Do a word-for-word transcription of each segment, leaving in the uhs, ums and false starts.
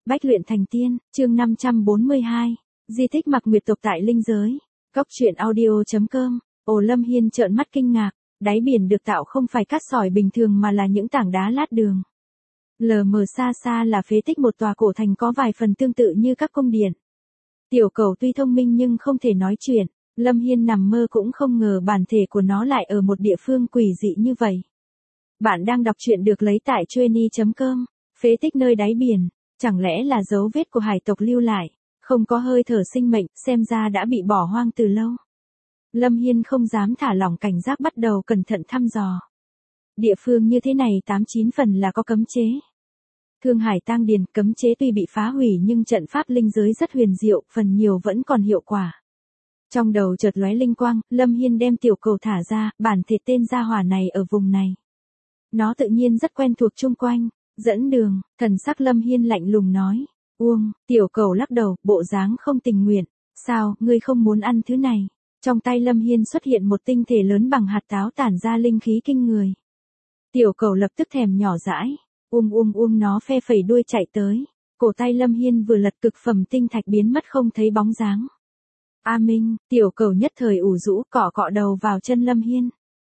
Bách luyện thành tiên, chương năm trăm bốn mươi hai, di tích Mạc Nguyệt tộc tại linh giới. Cốc truyện audio chấm com. Ồ, Lâm Hiên trợn mắt kinh ngạc, đáy biển được tạo không phải cát sỏi bình thường mà là những tảng đá lát đường. Lờ mờ xa xa là phế tích một tòa cổ thành có vài phần tương tự như các cung điện. Tiểu Cẩu tuy thông minh nhưng không thể nói chuyện, Lâm Hiên nằm mơ cũng không ngờ bản thể của nó lại ở một địa phương quỷ dị như vậy. Bạn đang đọc truyện được lấy tại trueny chấm com. Phế tích nơi đáy biển, chẳng lẽ là dấu vết của hải tộc lưu lại, không có hơi thở sinh mệnh, xem ra đã bị bỏ hoang từ lâu. Lâm Hiên không dám thả lỏng cảnh giác, bắt đầu cẩn thận thăm dò. Địa phương như thế này tám chín phần là có cấm chế. Thương Hải Tang Điền, cấm chế tuy bị phá hủy nhưng trận pháp linh giới rất huyền diệu, phần nhiều vẫn còn hiệu quả. Trong đầu chợt lóe linh quang, Lâm Hiên đem Tiểu Cẩu thả ra, bản thể tên gia hỏa này ở vùng này. Nó tự nhiên rất quen thuộc chung quanh. Dẫn đường, thần sắc Lâm Hiên lạnh lùng nói. Uông, Tiểu Cẩu lắc đầu, bộ dáng không tình nguyện. Sao, ngươi không muốn ăn thứ này? Trong tay Lâm Hiên xuất hiện một tinh thể lớn bằng hạt táo tản ra linh khí kinh người. Tiểu Cẩu lập tức thèm nhỏ dãi. Uông uông uông, nó phe phẩy đuôi chạy tới. Cổ tay Lâm Hiên vừa lật, cực phẩm tinh thạch biến mất không thấy bóng dáng. A Minh, Tiểu Cẩu nhất thời ủ rũ, cọ cọ đầu vào chân Lâm Hiên.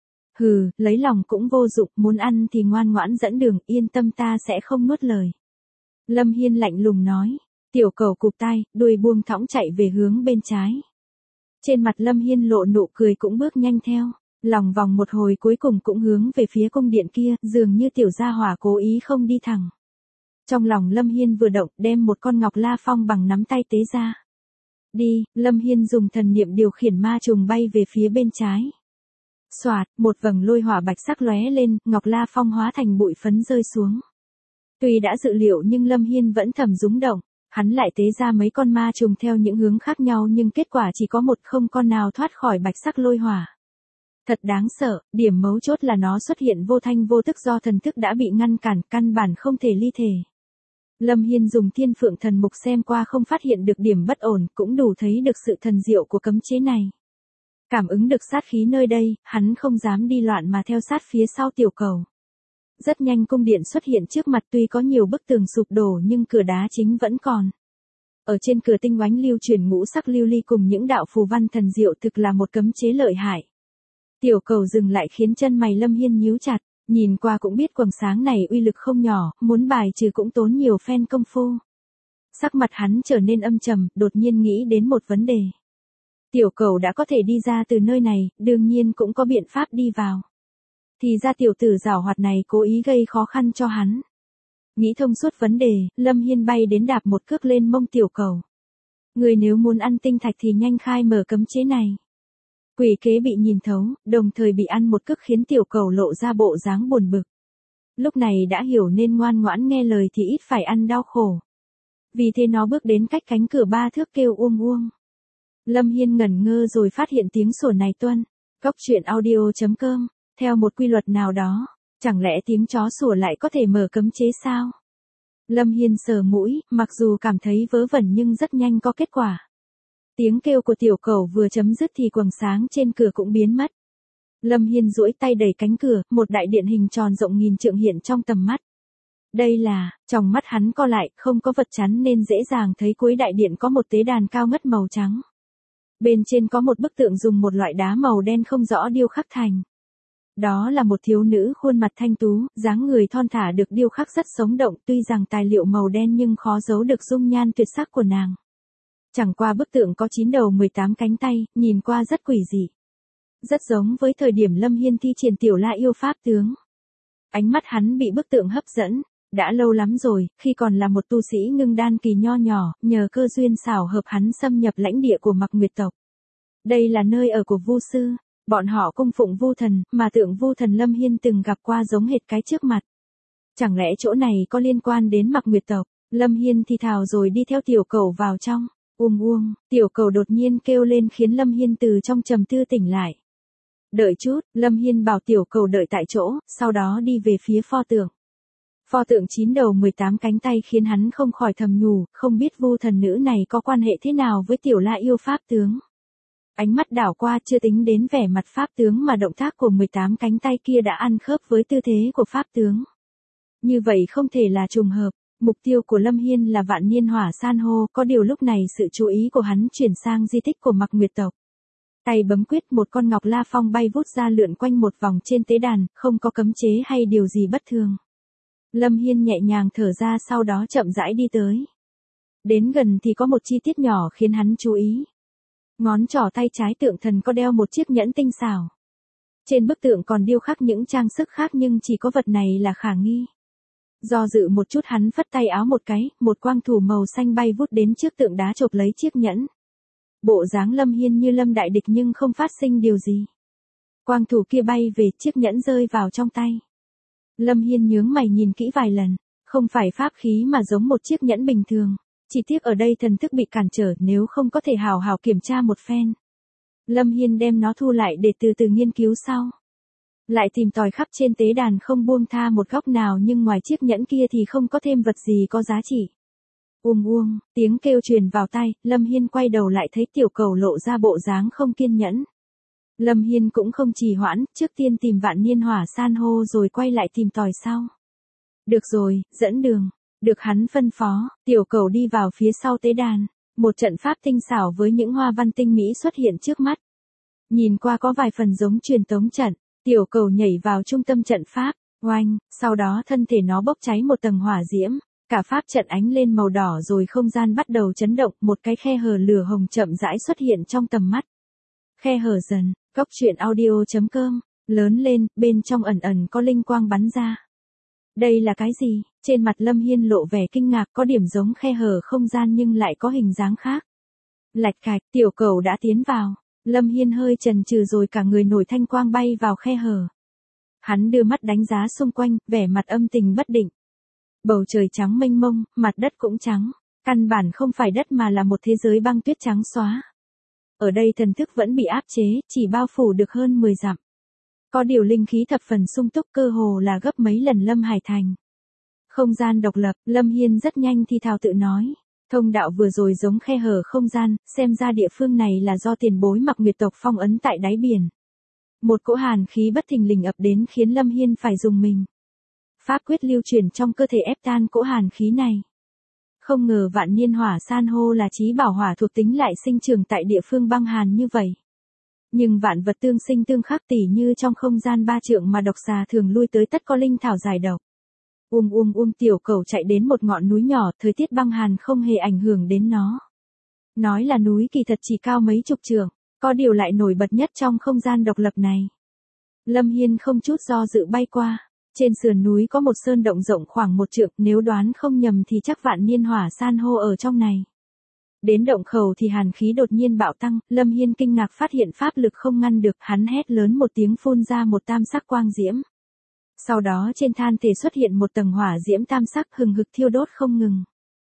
Hừ, lấy lòng cũng vô dụng, muốn ăn thì ngoan ngoãn dẫn đường, yên tâm ta sẽ không nuốt lời. Lâm Hiên lạnh lùng nói. Tiểu Cẩu cụp tai, đuôi buông thõng chạy về hướng bên trái. Trên mặt Lâm Hiên lộ nụ cười cũng bước nhanh theo, lòng vòng một hồi cuối cùng cũng hướng về phía cung điện kia, dường như tiểu gia hỏa cố ý không đi thẳng. Trong lòng Lâm Hiên vừa động, đem một con ngọc la phong bằng nắm tay tế ra. Đi, Lâm Hiên dùng thần niệm điều khiển ma trùng bay về phía bên trái. Xoạt, một vầng lôi hỏa bạch sắc lóe lên, ngọc la phong hóa thành bụi phấn rơi xuống. Tuy đã dự liệu nhưng Lâm Hiên vẫn thầm rúng động, hắn lại tế ra mấy con ma trùng theo những hướng khác nhau nhưng kết quả chỉ có một, không con nào thoát khỏi bạch sắc lôi hỏa. Thật đáng sợ, điểm mấu chốt là nó xuất hiện vô thanh vô tức do thần thức đã bị ngăn cản, căn bản không thể ly thể. Lâm Hiên dùng thiên phượng thần mục xem qua không phát hiện được điểm bất ổn, cũng đủ thấy được sự thần diệu của cấm chế này. Cảm ứng được sát khí nơi đây, hắn không dám đi loạn mà theo sát phía sau Tiểu Cẩu. Rất nhanh cung điện xuất hiện trước mặt, tuy có nhiều bức tường sụp đổ nhưng cửa đá chính vẫn còn. Ở trên cửa tinh oánh lưu chuyển ngũ sắc lưu ly cùng những đạo phù văn thần diệu, thực là một cấm chế lợi hại. Tiểu Cẩu dừng lại khiến chân mày Lâm Hiên nhíu chặt, nhìn qua cũng biết quầng sáng này uy lực không nhỏ, muốn bài trừ cũng tốn nhiều phen công phu. Sắc mặt hắn trở nên âm trầm, đột nhiên nghĩ đến một vấn đề. Tiểu Cẩu đã có thể đi ra từ nơi này, đương nhiên cũng có biện pháp đi vào. Thì ra tiểu tử giảo hoạt này cố ý gây khó khăn cho hắn. Nghĩ thông suốt vấn đề, Lâm Hiên bay đến đạp một cước lên mông Tiểu Cẩu. Người nếu muốn ăn tinh thạch thì nhanh khai mở cấm chế này. Quỷ kế bị nhìn thấu, đồng thời bị ăn một cước khiến Tiểu Cẩu lộ ra bộ dáng buồn bực. Lúc này đã hiểu nên ngoan ngoãn nghe lời thì ít phải ăn đau khổ. Vì thế nó bước đến cách cánh cửa ba thước kêu uông uông. Lâm Hiên ngẩn ngơ rồi phát hiện tiếng sủa này tuân. Cốc truyện audio chấm com. Theo một quy luật nào đó, chẳng lẽ tiếng chó sủa lại có thể mở cấm chế sao? Lâm Hiên sờ mũi, mặc dù cảm thấy vớ vẩn nhưng rất nhanh có kết quả. Tiếng kêu của Tiểu Cẩu vừa chấm dứt thì quầng sáng trên cửa cũng biến mất. Lâm Hiên duỗi tay đẩy cánh cửa, một đại điện hình tròn rộng nghìn trượng hiện trong tầm mắt. Đây là, trong mắt hắn co lại, không có vật chắn nên dễ dàng thấy cuối đại điện có một tế đàn cao ngất màu trắng. Bên trên có một bức tượng dùng một loại đá màu đen không rõ điêu khắc thành. Đó là một thiếu nữ khuôn mặt thanh tú, dáng người thon thả được điêu khắc rất sống động, tuy rằng tài liệu màu đen nhưng khó giấu được dung nhan tuyệt sắc của nàng. Chẳng qua bức tượng có chín đầu mười tám cánh tay, nhìn qua rất quỷ dị. Rất giống với thời điểm Lâm Hiên thi triển tiểu la yêu pháp tướng. Ánh mắt hắn bị bức tượng hấp dẫn, đã lâu lắm rồi, khi còn là một tu sĩ ngưng đan kỳ nho nhỏ, nhờ cơ duyên xảo hợp hắn xâm nhập lãnh địa của Mạc Nguyệt tộc. Đây là nơi ở của Vu sư. Bọn họ cung phụng Vu thần, mà tượng Vu thần Lâm Hiên từng gặp qua giống hệt cái trước mặt. Chẳng lẽ chỗ này có liên quan đến Mạc Nguyệt tộc? Lâm Hiên thì thào rồi đi theo Tiểu Cẩu vào trong. Uông uông, Tiểu Cẩu đột nhiên kêu lên khiến Lâm Hiên từ trong trầm tư tỉnh lại. Đợi chút, Lâm Hiên bảo Tiểu Cẩu đợi tại chỗ, sau đó đi về phía pho tượng. Pho tượng chín đầu mười tám cánh tay khiến hắn không khỏi thầm nhủ, không biết Vu thần nữ này có quan hệ thế nào với tiểu la yêu pháp tướng. Ánh mắt đảo qua chưa tính đến vẻ mặt pháp tướng mà động tác của mười tám cánh tay kia đã ăn khớp với tư thế của pháp tướng. Như vậy không thể là trùng hợp, Mục tiêu của Lâm Hiên là vạn niên hỏa san hô, có điều lúc này sự chú ý của hắn chuyển sang di tích của Mạc Nguyệt tộc. Tay bấm quyết, một con ngọc la phong bay vút ra lượn quanh một vòng trên tế đàn, không có cấm chế hay điều gì bất thường. Lâm Hiên nhẹ nhàng thở ra, sau đó chậm rãi đi tới. Đến gần thì có một chi tiết nhỏ khiến hắn chú ý. Ngón trỏ tay trái tượng thần có đeo một chiếc nhẫn tinh xảo. Trên bức tượng còn điêu khắc những trang sức khác nhưng chỉ có vật này là khả nghi. Do dự một chút hắn phất tay áo một cái, một quang thủ màu xanh bay vút đến trước tượng đá chộp lấy chiếc nhẫn. Bộ dáng Lâm Hiên như lâm đại địch nhưng không phát sinh điều gì. Quang thủ kia bay về, chiếc nhẫn rơi vào trong tay. Lâm Hiên nhướng mày nhìn kỹ vài lần, không phải pháp khí mà giống một chiếc nhẫn bình thường. Chỉ tiếc ở đây thần thức bị cản trở, nếu không có thể hào hào kiểm tra một phen. Lâm Hiên đem nó thu lại để từ từ nghiên cứu sau. Lại tìm tòi khắp trên tế đàn không buông tha một góc nào nhưng ngoài chiếc nhẫn kia thì không có thêm vật gì có giá trị. Uông uông, tiếng kêu truyền vào tai, Lâm Hiên quay đầu lại thấy tiểu cầu lộ ra bộ dáng không kiên nhẫn. Lâm Hiên cũng không trì hoãn, trước tiên tìm vạn niên hỏa san hô rồi quay lại tìm tòi sau. Được rồi, dẫn đường. Được hắn phân phó, tiểu cầu đi vào phía sau tế đàn. Một trận pháp tinh xảo với những hoa văn tinh mỹ xuất hiện trước mắt. Nhìn qua có vài phần giống truyền tống trận, tiểu cầu nhảy vào trung tâm trận pháp, oanh, sau đó thân thể nó bốc cháy một tầng hỏa diễm. Cả pháp trận ánh lên màu đỏ rồi không gian bắt đầu chấn động, một cái khe hở lửa hồng chậm rãi xuất hiện trong tầm mắt. Khe hở dần, góc truyện audio chấm com, lớn lên, bên trong ẩn ẩn có linh quang bắn ra. Đây là cái gì? Trên mặt Lâm Hiên lộ vẻ kinh ngạc, có điểm giống khe hở không gian nhưng lại có hình dáng khác. Lạch cạch, tiểu cầu đã tiến vào. Lâm Hiên hơi chần chừ rồi cả người nổi thanh quang bay vào khe hở. Hắn đưa mắt đánh giá xung quanh, vẻ mặt âm tình bất định. Bầu trời trắng mênh mông, mặt đất cũng trắng. Căn bản không phải đất mà là một thế giới băng tuyết trắng xóa. Ở đây thần thức vẫn bị áp chế, chỉ bao phủ được hơn mười dặm. Có điều linh khí thập phần sung túc, cơ hồ là gấp mấy lần Lâm Hải Thành. Không gian độc lập, Lâm Hiên rất nhanh thì thào tự nói. Thông đạo vừa rồi giống khe hở không gian, xem ra địa phương này là do tiền bối Mạc Nguyệt tộc phong ấn tại đáy biển. Một cỗ hàn khí bất thình lình ập đến khiến Lâm Hiên phải dùng mình. Pháp quyết lưu truyền trong cơ thể ép tan cỗ hàn khí này. Không ngờ vạn niên hỏa san hô là chí bảo hỏa thuộc tính lại sinh trưởng tại địa phương băng hàn như vậy. Nhưng vạn vật tương sinh tương khắc, tỉ như trong không gian ba trượng mà độc xà thường lui tới tất có linh thảo giải độc. Um um um tiểu cầu chạy đến một ngọn núi nhỏ, thời tiết băng hàn không hề ảnh hưởng đến nó. Nói là núi kỳ thật chỉ cao mấy chục trượng, có điều lại nổi bật nhất trong không gian độc lập này. Lâm Hiên không chút do dự bay qua. Trên sườn núi có một sơn động rộng khoảng một trượng, nếu đoán không nhầm thì chắc vạn niên hỏa san hô ở trong này. Đến động khẩu thì hàn khí đột nhiên bạo tăng, Lâm Hiên kinh ngạc phát hiện pháp lực không ngăn được, hắn hét lớn một tiếng phun ra một tam sắc quang diễm. Sau đó trên than thể xuất hiện một tầng hỏa diễm tam sắc hừng hực thiêu đốt không ngừng.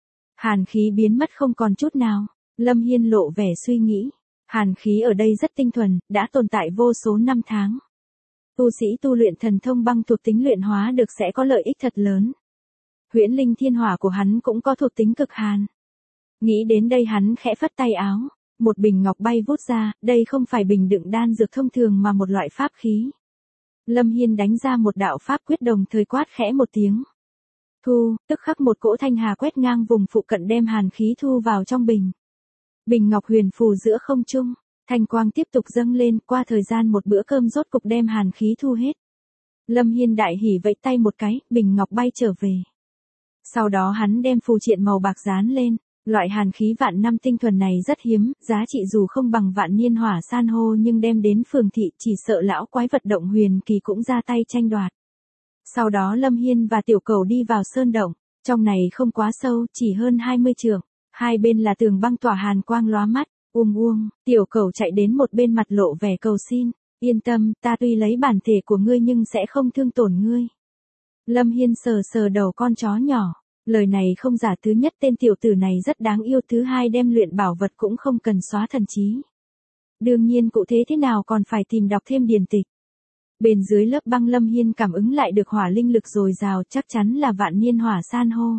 Hàn khí biến mất không còn chút nào, Lâm Hiên lộ vẻ suy nghĩ. Hàn khí ở đây rất tinh thuần, đã tồn tại vô số năm tháng. Tu sĩ tu luyện thần thông băng thuộc tính luyện hóa được sẽ có lợi ích thật lớn. Huyễn linh thiên hỏa của hắn cũng có thuộc tính cực hàn. Nghĩ đến đây hắn khẽ phất tay áo, một bình ngọc bay vút ra, đây không phải bình đựng đan dược thông thường mà một loại pháp khí. Lâm Hiên đánh ra một đạo pháp quyết đồng thời quát khẽ một tiếng. Thu, tức khắc một cỗ thanh hà quét ngang vùng phụ cận đem hàn khí thu vào trong bình. Bình ngọc huyền phù giữa không trung, thanh quang tiếp tục dâng lên, qua thời gian một bữa cơm rốt cục đem hàn khí thu hết. Lâm Hiên đại hỉ vẫy tay một cái, bình ngọc bay trở về. Sau đó hắn đem phù triện màu bạc dán lên. Loại hàn khí vạn năm tinh thuần này rất hiếm, giá trị dù không bằng vạn niên hỏa san hô nhưng đem đến phường thị chỉ sợ lão quái vật động huyền kỳ cũng ra tay tranh đoạt. Sau đó Lâm Hiên và tiểu cầu đi vào sơn động, trong này không quá sâu, chỉ hơn hai mươi trượng, hai bên là tường băng tỏa hàn quang lóa mắt, uông uông, tiểu cầu chạy đến một bên mặt lộ vẻ cầu xin, yên tâm, ta tuy lấy bản thể của ngươi nhưng sẽ không thương tổn ngươi. Lâm Hiên sờ sờ đầu con chó nhỏ. Lời này không giả, thứ nhất tên tiểu tử này rất đáng yêu, thứ hai đem luyện bảo vật cũng không cần xóa thần trí. Đương nhiên cụ thể thế nào còn phải tìm đọc thêm điển tịch. Bên dưới lớp băng Lâm Hiên cảm ứng lại được hỏa linh lực dồi dào, chắc chắn là vạn niên hỏa san hô.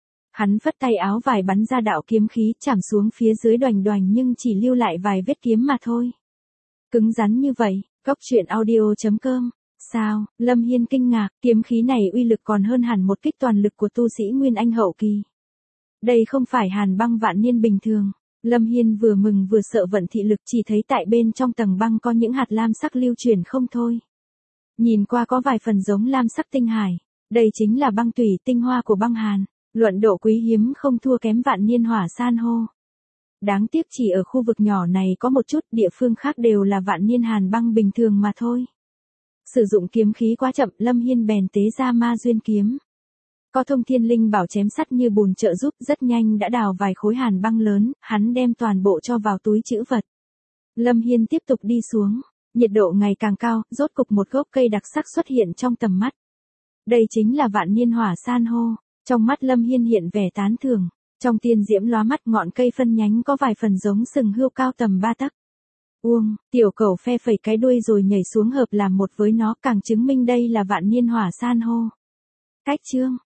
Hắn phất tay áo vải bắn ra đạo kiếm khí chạm xuống phía dưới đoành đoành nhưng chỉ lưu lại vài vết kiếm mà thôi. Cứng rắn như vậy, góc truyện audio chấm com Sao? Lâm Hiên kinh ngạc, kiếm khí này uy lực còn hơn hẳn một kích toàn lực của tu sĩ Nguyên Anh hậu kỳ. Đây không phải hàn băng vạn niên bình thường. Lâm Hiên vừa mừng vừa sợ vận thị lực, chỉ thấy tại bên trong tầng băng có những hạt lam sắc lưu chuyển không thôi. Nhìn qua có vài phần giống lam sắc tinh hải. Đây chính là băng tủy tinh hoa của băng hàn. Luận độ quý hiếm không thua kém vạn niên hỏa san hô. Đáng tiếc chỉ ở khu vực nhỏ này có một chút, địa phương khác đều là vạn niên hàn băng bình thường mà thôi. Sử dụng kiếm khí quá chậm, Lâm Hiên bèn tế ra ma duyên kiếm. Có thông thiên linh bảo chém sắt như bùn trợ giúp, rất nhanh đã đào vài khối hàn băng lớn, hắn đem toàn bộ cho vào túi trữ vật. Lâm Hiên tiếp tục đi xuống, nhiệt độ ngày càng cao, rốt cục một gốc cây đặc sắc xuất hiện trong tầm mắt. Đây chính là vạn niên hỏa san hô. Trong mắt Lâm Hiên hiện vẻ tán thưởng, trong tiên diễm lóa mắt, ngọn cây phân nhánh có vài phần giống sừng hươu cao tầm ba tấc. Uông, tiểu cẩu phe phẩy cái đuôi rồi nhảy xuống hợp làm một với nó, càng chứng minh đây là vạn niên hỏa san hô. Cách chương